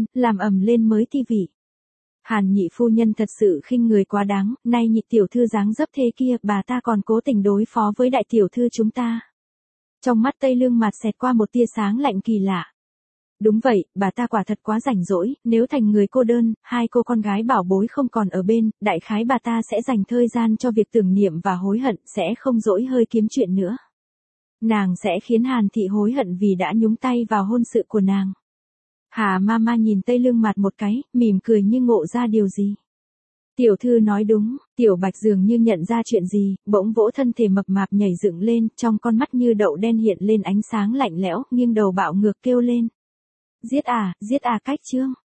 ầm lên mới thi vị. Hàn nhị phu nhân thật sự khinh người quá đáng, nay nhị tiểu thư dáng dấp thế kia, bà ta còn cố tình đối phó với đại tiểu thư chúng ta. Trong mắt Tây Lương Mạt xẹt qua một tia sáng lạnh kỳ lạ. Đúng vậy, bà ta quả thật quá rảnh rỗi, nếu thành người cô đơn, hai cô con gái bảo bối không còn ở bên, đại khái bà ta sẽ dành thời gian cho việc tưởng niệm và hối hận, sẽ không dỗi hơi kiếm chuyện nữa. Nàng sẽ khiến Hàn Thị hối hận vì đã nhúng tay vào hôn sự của nàng. Hà Mama nhìn Tây Lương Mạt một cái, mỉm cười như ngộ ra điều gì. Tiểu thư nói đúng, Tiểu Bạch dường như nhận ra chuyện gì, bỗng vỗ thân thể mập mạp nhảy dựng lên, trong con mắt như đậu đen hiện lên ánh sáng lạnh lẽo, nghiêng đầu bạo ngược kêu lên. Giết à cách Trương.